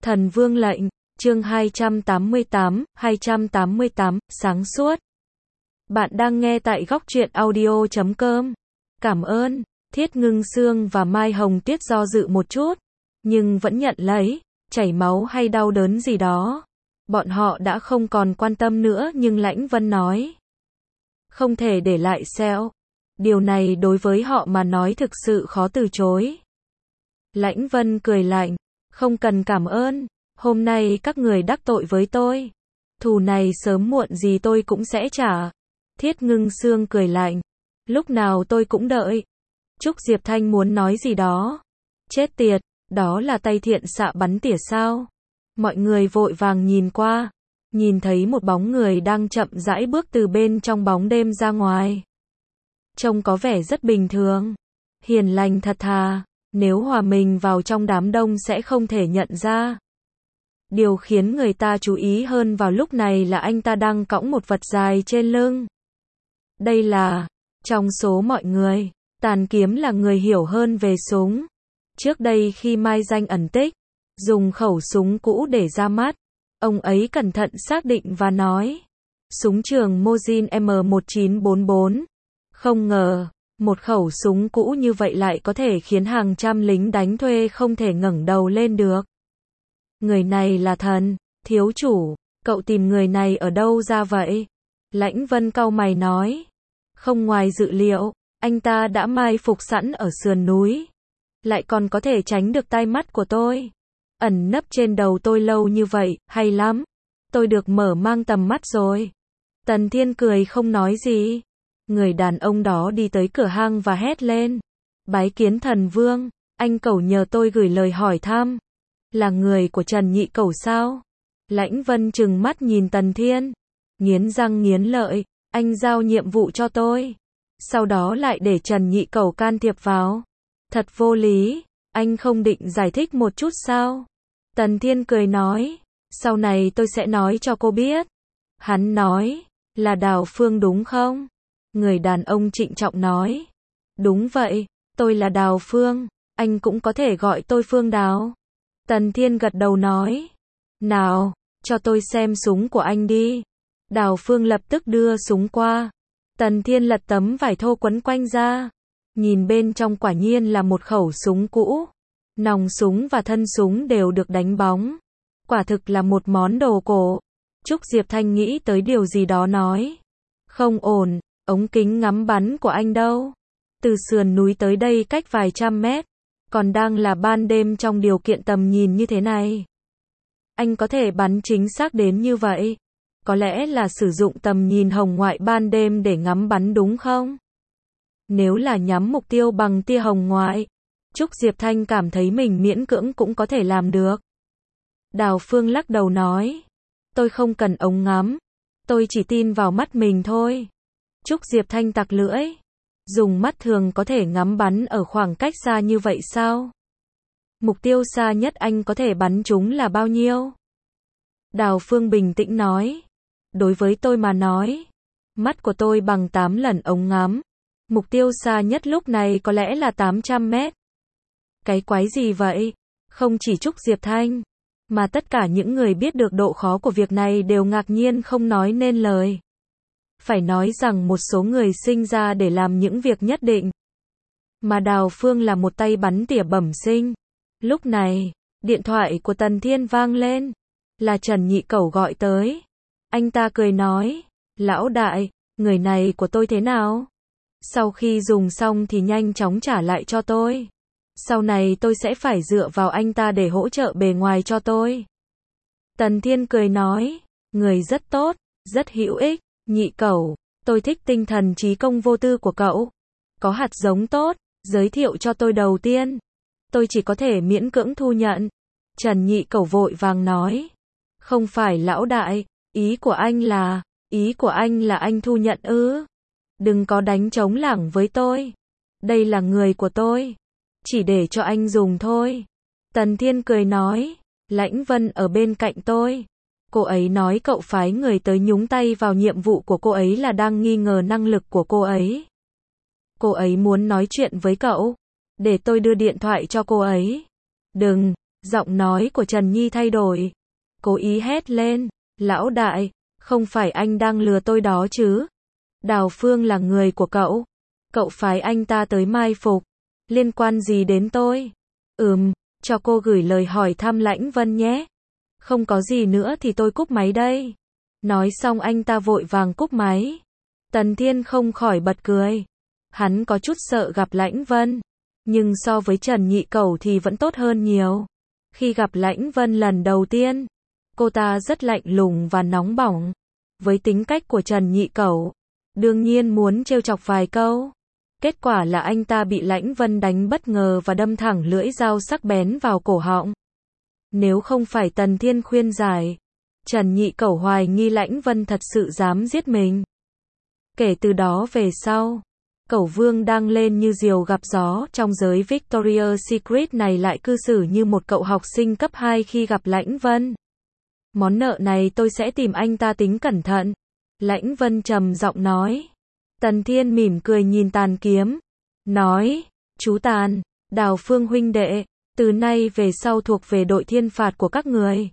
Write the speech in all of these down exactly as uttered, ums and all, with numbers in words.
Thần Vương lệnh, chương hai trăm tám mươi tám, hai trăm tám mươi tám, sáng suốt. Bạn đang nghe tại góc truyện audio chấm com. Cảm ơn. Thiết Ngưng Sương và Mai Hồng Tuyết do dự một chút, nhưng vẫn nhận lấy, chảy máu hay đau đớn gì đó. Bọn họ đã không còn quan tâm nữa, nhưng Lãnh Vân nói, không thể để lại sẹo. Điều này đối với họ mà nói thực sự khó từ chối. Lãnh Vân cười lạnh, không cần cảm ơn, hôm nay các người đắc tội với tôi. Thù này sớm muộn gì tôi cũng sẽ trả. Thiết Ngưng Sương cười lạnh, lúc nào tôi cũng đợi. Trúc Diệp Thanh muốn nói gì đó. Chết tiệt, đó là tay thiện xạ bắn tỉa sao? Mọi người vội vàng nhìn qua, nhìn thấy một bóng người đang chậm rãi bước từ bên trong bóng đêm ra ngoài. Trông có vẻ rất bình thường, hiền lành thật thà, nếu hòa mình vào trong đám đông sẽ không thể nhận ra. Điều khiến người ta chú ý hơn vào lúc này là anh ta đang cõng một vật dài trên lưng. Đây là, trong số mọi người, Tàn Kiếm là người hiểu hơn về súng. Trước đây khi Mai Danh ẩn tích, dùng khẩu súng cũ để ra mắt, ông ấy cẩn thận xác định và nói, súng trường Mosin M một chín bốn bốn. Không ngờ, một khẩu súng cũ như vậy lại có thể khiến hàng trăm lính đánh thuê không thể ngẩng đầu lên được. Người này là thần, thiếu chủ, cậu tìm người này ở đâu ra vậy? Lãnh Vân cau mày nói, không ngoài dự liệu, anh ta đã mai phục sẵn ở sườn núi, lại còn có thể tránh được tai mắt của tôi, ẩn nấp trên đầu tôi lâu như vậy, hay lắm, tôi được mở mang tầm mắt rồi. Tần Thiên cười không nói gì. Người đàn ông đó đi tới cửa hang và hét lên, bái kiến thần vương, anh cẩu nhờ tôi gửi lời hỏi thăm. Là người của Trần Nhị Cẩu sao? Lãnh Vân trừng mắt nhìn Tần Thiên, nghiến răng nghiến lợi, anh giao nhiệm vụ cho tôi, sau đó lại để Trần Nhị Cẩu can thiệp vào. Thật vô lý, anh không định giải thích một chút sao? Tần Thiên cười nói, sau này tôi sẽ nói cho cô biết. Hắn nói, là Đào Phương đúng không? Người đàn ông trịnh trọng nói, đúng vậy, tôi là Đào Phương, anh cũng có thể gọi tôi Phương Đào. Tần Thiên gật đầu nói, nào, cho tôi xem súng của anh đi. Đào Phương lập tức đưa súng qua. Tần Thiên lật tấm vải thô quấn quanh ra, nhìn bên trong quả nhiên là một khẩu súng cũ. Nòng súng và thân súng đều được đánh bóng. Quả thực là một món đồ cổ. Trúc Diệp Thanh nghĩ tới điều gì đó nói, không ổn, ống kính ngắm bắn của anh đâu? Từ sườn núi tới đây cách vài trăm mét, còn đang là ban đêm trong điều kiện tầm nhìn như thế này. Anh có thể bắn chính xác đến như vậy? Có lẽ là sử dụng tầm nhìn hồng ngoại ban đêm để ngắm bắn đúng không? Nếu là nhắm mục tiêu bằng tia hồng ngoại, Trúc Diệp Thanh cảm thấy mình miễn cưỡng cũng có thể làm được. Đào Phương lắc đầu nói, tôi không cần ống ngắm, tôi chỉ tin vào mắt mình thôi. Trúc Diệp Thanh tặc lưỡi, dùng mắt thường có thể ngắm bắn ở khoảng cách xa như vậy sao? Mục tiêu xa nhất anh có thể bắn chúng là bao nhiêu? Đào Phương bình tĩnh nói, đối với tôi mà nói, mắt của tôi bằng tám lần ống ngắm. Mục tiêu xa nhất lúc này có lẽ là tám trăm mét. Cái quái gì vậy? Không chỉ Trúc Diệp Thanh, mà tất cả những người biết được độ khó của việc này đều ngạc nhiên không nói nên lời. Phải nói rằng một số người sinh ra để làm những việc nhất định. Mà Đào Phương là một tay bắn tỉa bẩm sinh. Lúc này, điện thoại của Tần Thiên vang lên. Là Trần Nhị Cẩu gọi tới. Anh ta cười nói, lão đại, người này của tôi thế nào? Sau khi dùng xong thì nhanh chóng trả lại cho tôi. Sau này tôi sẽ phải dựa vào anh ta để hỗ trợ bề ngoài cho tôi. Tần Thiên cười nói, người rất tốt, rất hữu ích. Nhị Cẩu, tôi thích tinh thần trí công vô tư của cậu. Có hạt giống tốt, giới thiệu cho tôi đầu tiên. Tôi chỉ có thể miễn cưỡng thu nhận. Trần Nhị Cẩu vội vàng nói, không phải lão đại, ý của anh là, ý của anh là anh thu nhận ư? Đừng có đánh trống lảng với tôi. Đây là người của tôi, chỉ để cho anh dùng thôi. Tần Thiên cười nói, Lãnh Vân ở bên cạnh tôi. Cô ấy nói cậu phái người tới nhúng tay vào nhiệm vụ của cô ấy là đang nghi ngờ năng lực của cô ấy. Cô ấy muốn nói chuyện với cậu. Để tôi đưa điện thoại cho cô ấy. Đừng, Giọng nói của Trần Nhi thay đổi. Cố ý hét lên. Lão đại, không phải anh đang lừa tôi đó chứ? Đào Phương là người của cậu. Cậu phái anh ta tới mai phục. Liên quan gì đến tôi? Ừm, cho cô gửi lời hỏi thăm Lãnh Vân nhé. Không có gì nữa thì tôi cúp máy đây. Nói xong anh ta vội vàng cúp máy. Tần Thiên không khỏi bật cười. Hắn có chút sợ gặp Lãnh Vân. Nhưng so với Trần Nhị Cẩu thì vẫn tốt hơn nhiều. Khi gặp Lãnh Vân lần đầu tiên, cô ta rất lạnh lùng và nóng bỏng. Với tính cách của Trần Nhị Cẩu, đương nhiên muốn trêu chọc vài câu. Kết quả là anh ta bị Lãnh Vân đánh bất ngờ và đâm thẳng lưỡi dao sắc bén vào cổ họng. Nếu không phải Tần Thiên khuyên giải, Trần Nhị Cẩu hoài nghi Lãnh Vân thật sự dám giết mình. Kể từ đó về sau, Cẩu Vương đang lên như diều gặp gió trong giới Victoria's Secret này lại cư xử như một cậu học sinh cấp hai khi gặp Lãnh Vân. Món nợ này tôi sẽ tìm anh ta tính cẩn thận. Lãnh Vân trầm giọng nói. Tần Thiên mỉm cười nhìn Tàn Kiếm. Nói, chú Tàn, Đào Phương huynh đệ, từ nay về sau thuộc về đội thiên phạt của các người.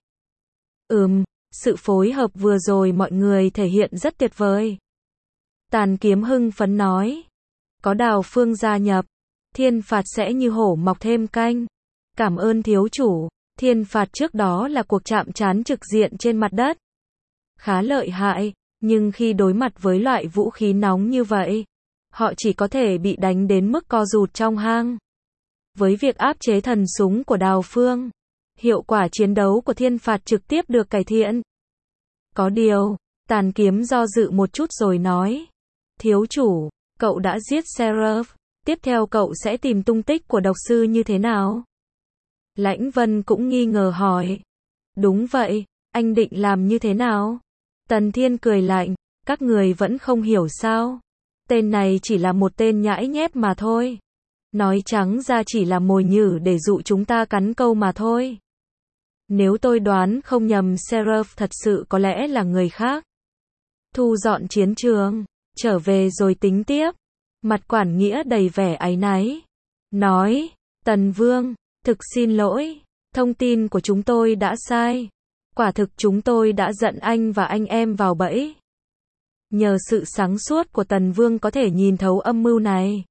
Ừm, sự phối hợp vừa rồi mọi người thể hiện rất tuyệt vời. Tàn Kiếm hưng phấn nói. Có Đào Phương gia nhập, thiên phạt sẽ như hổ mọc thêm canh. Cảm ơn thiếu chủ, thiên phạt trước đó là cuộc chạm trán trực diện trên mặt đất. Khá lợi hại, nhưng khi đối mặt với loại vũ khí nóng như vậy, họ chỉ có thể bị đánh đến mức co rụt trong hang. Với việc áp chế thần súng của Đào Phương, hiệu quả chiến đấu của thiên phạt trực tiếp được cải thiện. Có điều, Tàn Kiếm do dự một chút rồi nói. Thiếu chủ, cậu đã giết Seraph, tiếp theo cậu sẽ tìm tung tích của độc sư như thế nào? Lãnh Vân cũng nghi ngờ hỏi. Đúng vậy, anh định làm như thế nào? Tần Thiên cười lạnh, các người vẫn không hiểu sao? Tên này chỉ là một tên nhãi nhép mà thôi. Nói trắng ra chỉ là mồi nhử để dụ chúng ta cắn câu mà thôi. Nếu tôi đoán không nhầm Seraph thật sự có lẽ là người khác. Thu dọn chiến trường, trở về rồi tính tiếp. Mặt Quản Nghĩa đầy vẻ áy náy. Nói, Tần Vương, thực xin lỗi, thông tin của chúng tôi đã sai. Quả thực chúng tôi đã dẫn anh và anh em vào bẫy. Nhờ sự sáng suốt của Tần Vương có thể nhìn thấu âm mưu này.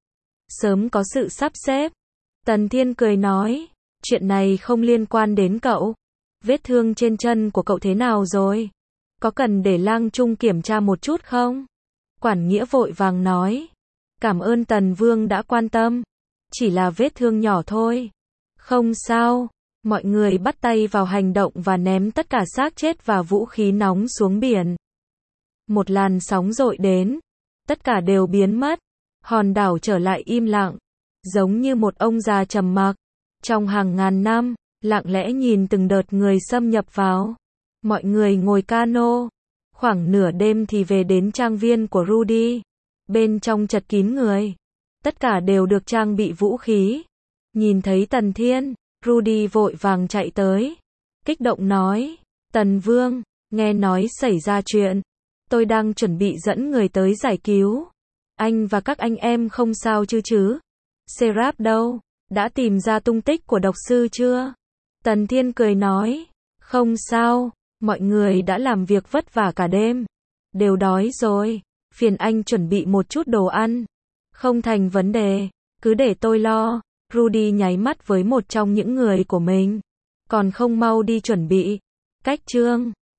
Sớm có sự sắp xếp. Tần Thiên cười nói, chuyện này không liên quan đến cậu. Vết thương trên chân của cậu thế nào rồi? Có cần để Lang Trung kiểm tra một chút không? Quản Nghĩa vội vàng nói. Cảm ơn Tần Vương đã quan tâm. Chỉ là vết thương nhỏ thôi. Không sao. Mọi người bắt tay vào hành động và ném tất cả xác chết và vũ khí nóng xuống biển. Một làn sóng dội đến. Tất cả đều biến mất. Hòn đảo trở lại im lặng. Giống như một ông già trầm mặc. Trong hàng ngàn năm, lặng lẽ nhìn từng đợt người xâm nhập vào. Mọi người ngồi cano. Khoảng nửa đêm thì về đến trang viên của Rudy. Bên trong chật kín người. Tất cả đều được trang bị vũ khí. Nhìn thấy Tần Thiên, Rudy vội vàng chạy tới. Kích động nói, Tần Vương, nghe nói xảy ra chuyện. Tôi đang chuẩn bị dẫn người tới giải cứu. Anh và các anh em không sao chứ chứ? Seraph đâu? Đã tìm ra tung tích của độc sư chưa? Tần Thiên cười nói, không sao, mọi người đã làm việc vất vả cả đêm. Đều đói rồi, phiền anh chuẩn bị một chút đồ ăn. Không thành vấn đề, cứ để tôi lo. Rudy nháy mắt với một trong những người của mình. Còn không mau đi chuẩn bị. Cách chương